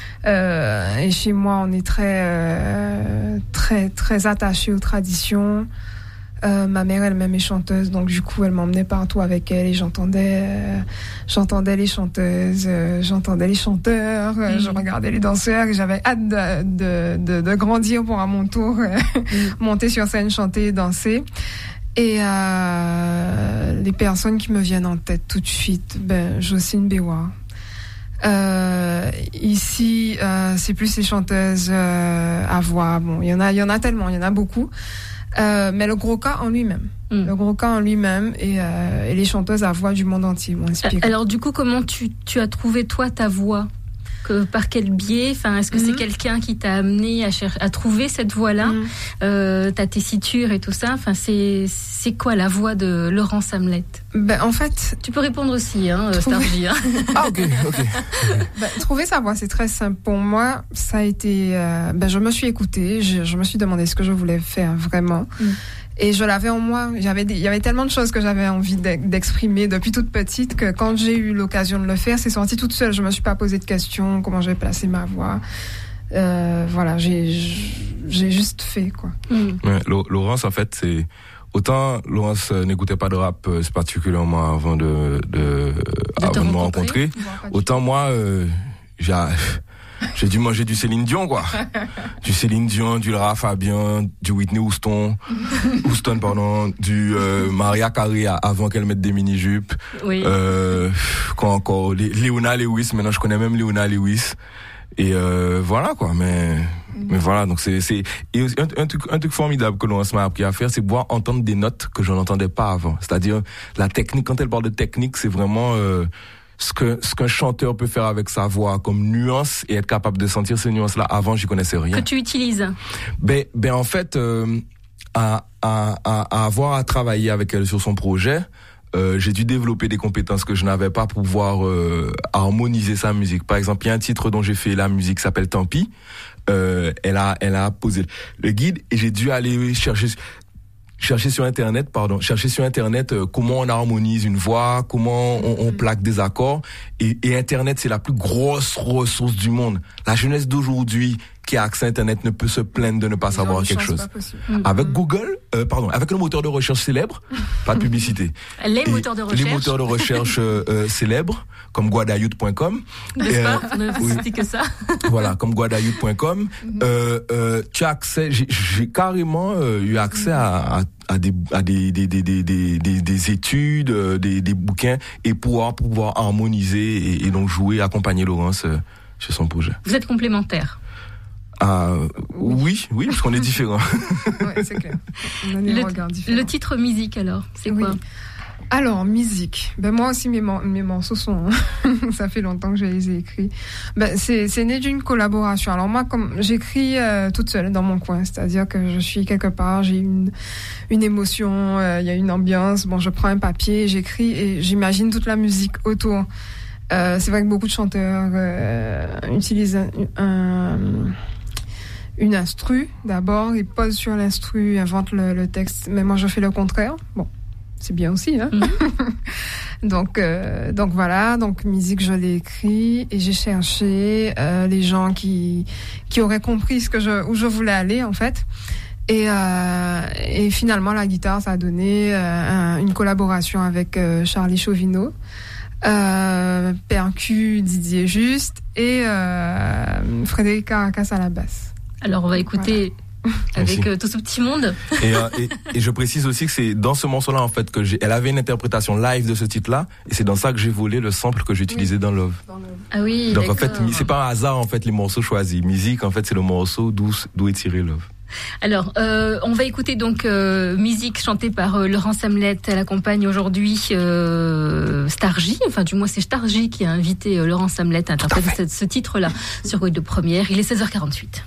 Euh, et chez moi, on est très euh, très très attaché aux traditions. Euh, ma mère elle-même est chanteuse, donc du coup elle m'emmenait partout avec elle et j'entendais euh, j'entendais les chanteuses, euh, j'entendais les chanteurs, euh, mmh. je regardais les danseurs et j'avais hâte de, de, de, de grandir pour à mon tour euh, mmh. monter sur scène, chanter, danser. Et euh, les personnes qui me viennent en tête tout de suite, ben Jocelyne Béouard. Euh, ici, euh, c'est plus les chanteuses euh, à voix. Bon, il y en a, il y en a tellement, il y en a beaucoup. Euh, mais le gros cas en lui-même, mm. le gros cas en lui-même et, euh, et les chanteuses à voix du monde entier m'ont inspiré. Alors du coup, comment tu, tu as trouvé toi ta voix ? Que, par quel biais ? Enfin, est-ce que mm-hmm. c'est quelqu'un qui t'a amené à, cher- à trouver cette voix-là ? mm. euh, Ta tessiture et tout ça. Enfin, c'est c'est quoi la voix de Laurence Hamlet ? Ben en fait, tu peux répondre aussi, hein, trouver... Stargy. Hein. Ah ok, ok. Ben, trouver sa voix, c'est très simple. Pour moi, ça a été. Euh, ben je me suis écoutée, je, je me suis demandé ce que je voulais faire vraiment. Mm. Et je l'avais en moi. J'avais des, il y avait tellement de choses que j'avais envie d'exprimer depuis toute petite que quand j'ai eu l'occasion de le faire, c'est sorti toute seule. Je me suis pas posé de questions, comment je vais placer ma voix. Euh, voilà, j'ai, j'ai juste fait, quoi. Mm. Ouais, Laurence, en fait, c'est, autant Laurence n'écoutait pas de rap, c'est particulièrement avant de, de, de avant de me rencontrer. rencontrer. Autant moi, euh, j'ai, j'ai dû manger du Céline Dion, quoi. Du Céline Dion, du Lara Fabian, du Whitney Houston, Houston, pardon, du euh, Maria Carey avant qu'elle mette des mini-jupes. Oui. Euh, quoi encore, Léona Lewis, maintenant je connais même Léona Lewis. Et euh, voilà, quoi, mais... Mm-hmm. Mais voilà, donc c'est... c'est et un, un, truc, un truc formidable que l'on m'a appris à faire, c'est pouvoir entendre des notes que je n'entendais pas avant. C'est-à-dire, la technique, quand elle parle de technique, c'est vraiment... Euh, ce que ce qu'un chanteur peut faire avec sa voix comme nuance et être capable de sentir ces nuances-là. Avant, j'y connaissais rien. Que tu utilises? Ben, ben en fait, euh, à, à, à, à avoir à travailler avec elle sur son projet, euh, j'ai dû développer des compétences que je n'avais pas pour pouvoir euh, harmoniser sa musique. Par exemple, il y a un titre dont j'ai fait la musique qui s'appelle Tant pis. Euh, elle a, elle a posé le guide et j'ai dû aller chercher, chercher sur internet, pardon, chercher sur internet euh, comment on harmonise une voix, comment on, on plaque des accords. Et, et internet, c'est la plus grosse ressource du monde. La jeunesse d'aujourd'hui qui a accès à internet ne peut se plaindre de ne pas savoir quelque chose. Avec Google, euh, pardon, avec le moteur de recherche célèbre, pas de publicité. Les et moteurs de recherche. Les moteurs de recherche euh, euh, célèbres, comme guadayut point com. N'est-ce pas? On ne oui. citer que ça. Voilà, comme guadayut point com. Mm-hmm. euh, euh, tu as accès, j'ai, j'ai carrément euh, eu accès à, à à des à des des des des des, des, des études, euh, des des bouquins et pouvoir pouvoir harmoniser et, et donc jouer, accompagner Laurence euh, sur son projet. Vous êtes complémentaires. Ah oui, oui, parce qu'on est différents. Ouais, c'est clair. On a des le, regards différents. le titre musique alors, c'est oui. quoi? Alors, musique. Ben, moi aussi, mes, mes morceaux sont, ça fait longtemps que je les ai écrits. Ben, c'est, c'est né d'une collaboration. Alors, moi, comme, j'écris, euh, toute seule dans mon coin. C'est-à-dire que je suis quelque part, j'ai une, une émotion, il euh, y a une ambiance. Bon, je prends un papier, j'écris et j'imagine toute la musique autour. Euh, c'est vrai que beaucoup de chanteurs, euh, utilisent un, un une instru. D'abord, ils posent sur l'instru, inventent le, le texte. Mais moi, je fais le contraire. Bon. C'est bien aussi, hein. Mm-hmm. donc, euh, donc voilà. Donc musique, je l'ai écrit et j'ai cherché euh, les gens qui qui auraient compris ce que je où je voulais aller en fait. Et euh, et finalement la guitare, ça a donné euh, un, une collaboration avec euh, Charlie Chauvineau, euh, percu Didier Juste et euh, Frédéric Caracas à la basse. Alors on va écouter. Voilà. Avec euh, tout ce petit monde. Et, euh, et, et je précise aussi que c'est dans ce morceau-là en fait que j'ai, elle avait une interprétation live de ce titre-là, et c'est dans ça que j'ai volé le sample que j'utilisais oui. dans Love. Ah oui. Donc d'accord. en fait, c'est pas un hasard en fait les morceaux choisis. Musique en fait c'est le morceau d'où d'où est tiré Love. Alors, euh, on va écouter donc euh, musique chantée par euh, Laurence Hamlet. Elle accompagne aujourd'hui euh, Stargy, enfin du moins c'est Stargy qui a invité euh, Laurence Hamlet à interpréter ce, ce titre-là sur Guadeloupe Première. Il est seize heures quarante-huit.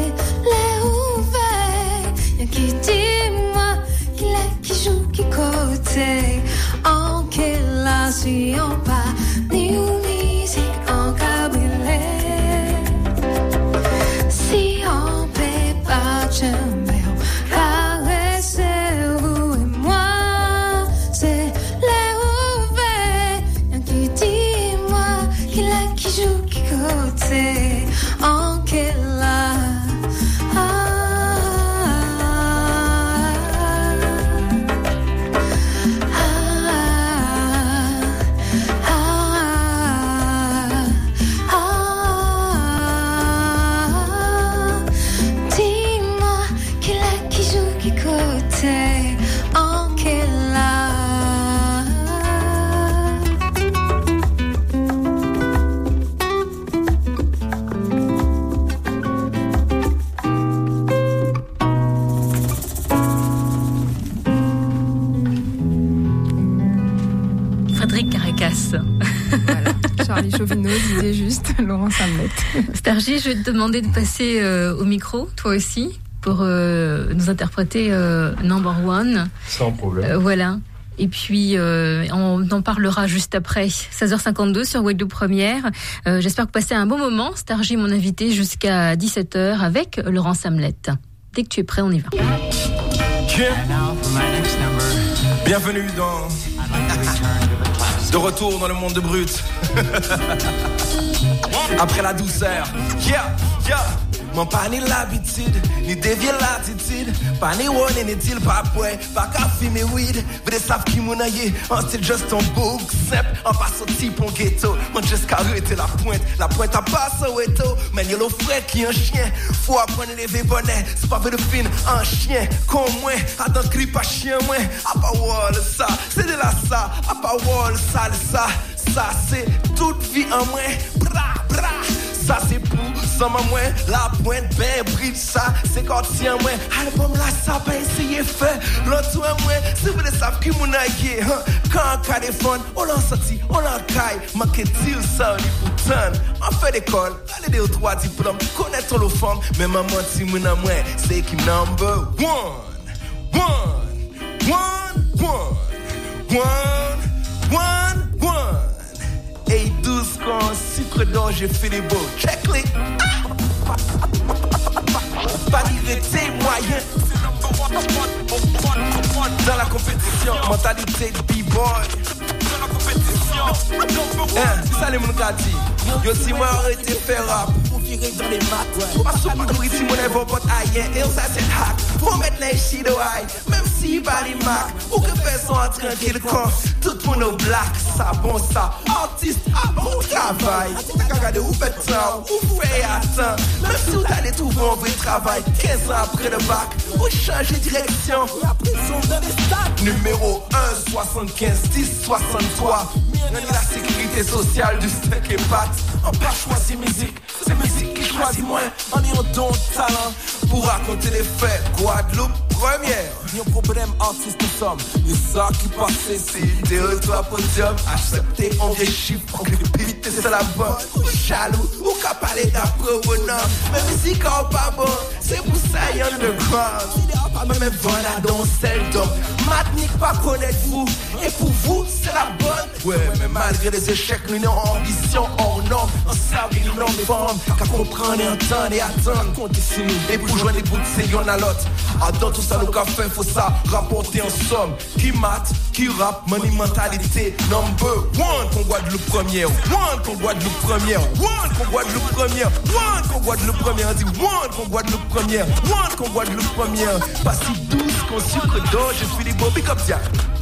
Qui dit-moi qu'il a qui joue, qui cause. Charlie Chauvino disait juste Laurent Samlet. Stargy, je vais te demander de passer euh, au micro, toi aussi, pour euh, nous interpréter euh, Number One. Sans problème. Euh, voilà. Et puis, euh, on en parlera juste après. seize heures cinquante-deux sur Guadeloupe Première. Euh, j'espère que vous passez un bon moment. Stargy, mon invité, jusqu'à dix-sept heures avec Laurent Samlet. Dès que tu es prêt, on y va. Yeah. Bienvenue dans... De retour dans le monde de Brut. Après la douceur. Yeah, yeah. Mon pas ni l'habitude, ni dévier l'attitude. Pas ni one ni til pas pouet. Pas qu'à fumer weed. Vous savez qui m'en aille. On c'est juste un book simple. On passe au type en ghetto. On juste arrêter la pointe. La pointe a passé au ghetto. Mais y'a le frère qui est un chien. Faut apprendre les lever bonnet. C'est pas vrai de fin un chien. Comme moi. Attends, crie pas chien, moi. A pas wall ça. C'est de la ça. A pas wall ça, ça. Ça c'est toute vie en moi. Bra, bra. Ça c'est pour ça moi la pointe ben brille ça c'est quand tient moi album là ça pas essayer faire l'autre moi c'est vous les savent qui mon aïe quand quand des fun on l'a sorti on l'a caille manquer dire ça on pourtant on fait l'école aller deux trois diplômes connaître le femme mais maman si mon moi c'est qui number one one one one one one one et douze quand sucre d'or j'ai fait des beaux check-les pas d'irriter moyen dans la compétition mentalité de b-boy dans la compétition hein, c'est ça les moun ka dit yo si moi arrêté faire rap pour virer dans les maths pas sous pour ici mon évo pot aïe et ça c'est hack faut mettre les shit au high même si pas les mac ou que fait son tranquille quand tout le monde au black ça bon ça artiste à bon travail t'as regardé où fait ça ou fait attends même si vous allez trouver un vrai travail quinze ans après le bac ou changer direction la pression dans les stades numéro un soixante-quinze dix soixante-trois la sécurité sociale du steak et pâtes on pas choisi musique c'est musique qui choisit moi on est en don de talent pour raconter les faits Guadeloupe Première y'a un problème artiste nous sommes et ça qui passe c'est des retours podium accepter on vient chiffre on crépite c'est la bonne ou jaloux ou qu'à parler d'après ou non mais musique en pas bon c'est pour ça y'en a de grave même voilà dans celle d'homme Matnik pas connaître vous et pour vous c'est la bonne ouais mais malgré les échecs nous avons ambition hors norme on savait nous normes formes qu'à comprendre et entendre et attendre compter sur nous et pour joindre les bouts c'est y'en a l'autre attends tout ça nous qu'a fait faut ça rapporter en somme qui mat qui rap money mentalité number one qu'on Guadeloupe première one qu'on Guadeloupe première one qu'on Guadeloupe première one qu'on Guadeloupe première on dit one qu'on Guadeloupe première one qu'on Guadeloupe première pas si douce qu'on sucre d'or je suis des beaux big up tiens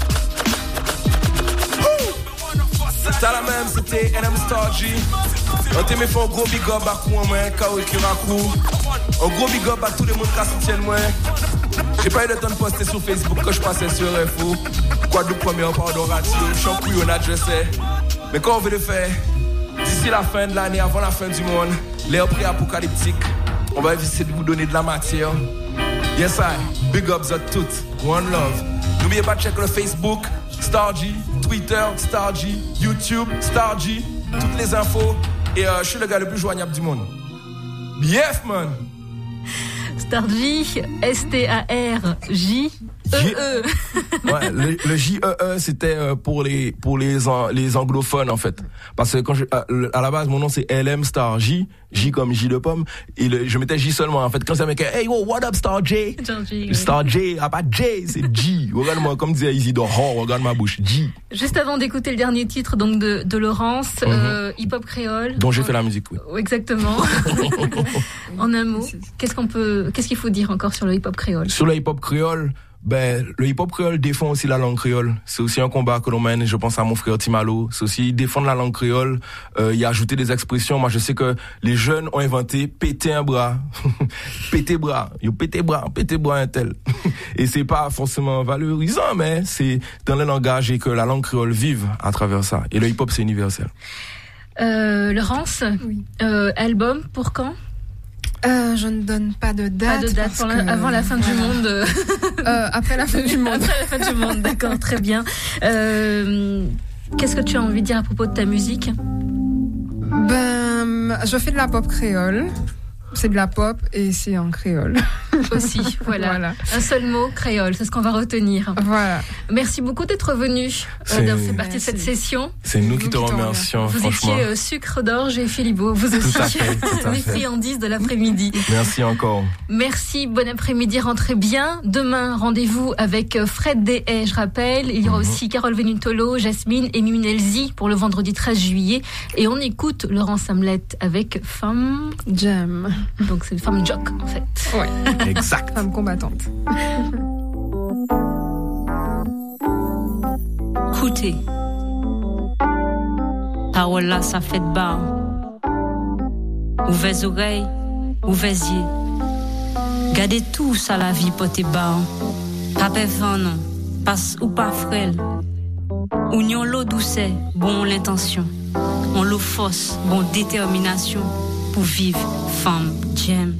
t'as la même c'était N M Stargy on t'aimait faire un gros big up à quoi moi Kawe Kirakou un gros big up à tous les monde qui soutiennent moi j'ai pas eu le temps de poster sur Facebook que je passais sur F O Guadeloupe première pardon ratio champouille on a je sais mais quand on veut le faire d'ici la fin de l'année avant la fin du monde les prix apocalyptiques on va essayer de vous donner de la matière yes I big ups à toutes one love n'oubliez pas de checker le Facebook Stargy, Twitter, Stargy, YouTube, Stargy, toutes les infos. Et euh, je suis le gars le plus joignable du monde. Bief, man! Stargy, S T A R J E E. Ouais, le, le J E E, c'était euh, pour les pour les les anglophones en fait. Parce que quand je, à, à la base mon nom c'est L M Star J, J comme J de pomme, et le, je mettais J seulement en fait. Quand ça me dit hey yo what up Star J, J Star J, ah pas J, c'est J. Regarde-moi comme disait Isidore, oh, regarde ma bouche, J. Juste avant d'écouter le dernier titre donc de de Laurence, mm-hmm. euh, hip hop créole, dont j'ai fait la musique, oui. Exactement. En un mot, qu'est-ce qu'on peut, qu'est-ce qu'il faut dire encore sur le hip hop créole? Sur le hip hop créole. Ben, le hip-hop créole défend aussi la langue créole. C'est aussi un combat que l'on mène. Je pense à mon frère Timalo. C'est aussi défendre la langue créole. Euh, il y a ajouté des expressions. Moi, je sais que les jeunes ont inventé péter un bras, péter bras, yo péter bras, péter bras un tel. Et c'est pas forcément valorisant, mais c'est dans le langage et que la langue créole vive à travers ça. Et le hip-hop, c'est universel. Euh, Laurence, oui. euh, album pour quand? Euh, je ne donne pas de date. Pas de date pour la, que... avant la fin du monde. euh, après la fin du monde. Après la fin du monde, d'accord, très bien. Euh, qu'est-ce que tu as envie de dire à propos de ta musique? Ben, je fais de la pop créole. C'est de la pop et c'est en créole. Aussi, voilà. voilà. Un seul mot, créole, c'est ce qu'on va retenir. Voilà. Merci beaucoup d'être venu euh, dans cette partie de cette session. C'est nous, nous qui te remercions, vous franchement. Vous étiez euh, sucre d'orge et Philibo, vous aussi. Tout à fait, tout à Les fait. friandises de l'après-midi. Merci encore. Merci, bon après-midi, rentrez bien. Demain, rendez-vous avec Fred Dehaye, je rappelle. Il y aura mm-hmm. aussi Carole Venutolo, Jasmine et Mimune Elzi pour le vendredi treize juillet. Et on écoute Laurence Hamlet avec Femme Jam. Donc c'est une femme jock en fait. Ouais. Exact. Femme combattante. Écoutez. Parole là, ça fait de bas. Ouvrez oreilles, ouvrez yeux. Gardez tout ça la vie pour tes bas. Pas pévant non, passe ou pas frêle. Ou nyon l'eau doucet, bon l'intention. On l'eau force, bon détermination. Pour vivre, femme, j'aime.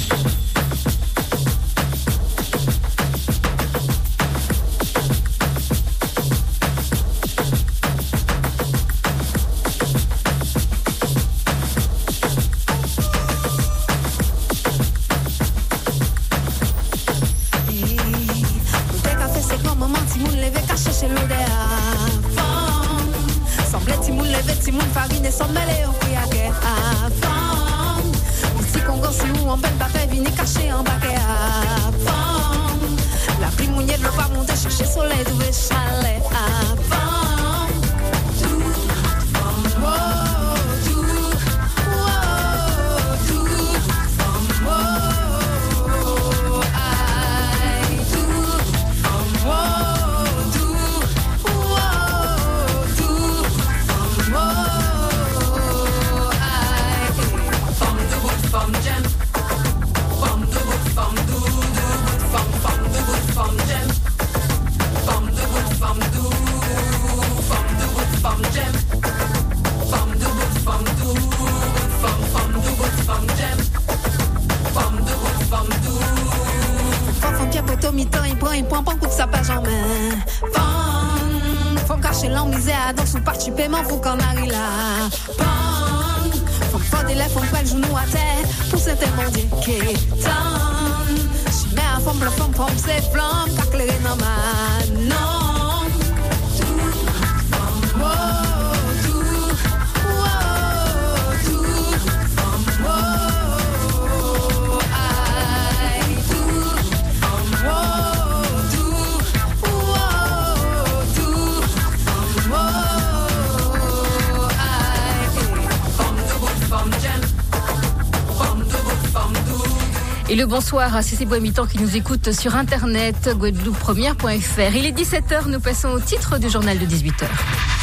Et le bonsoir à Cécile Bois-Mitan qui nous écoute sur internet, guadeloupe première point f r. Il est dix-sept heures, nous passons au titre du journal de dix-huit heures.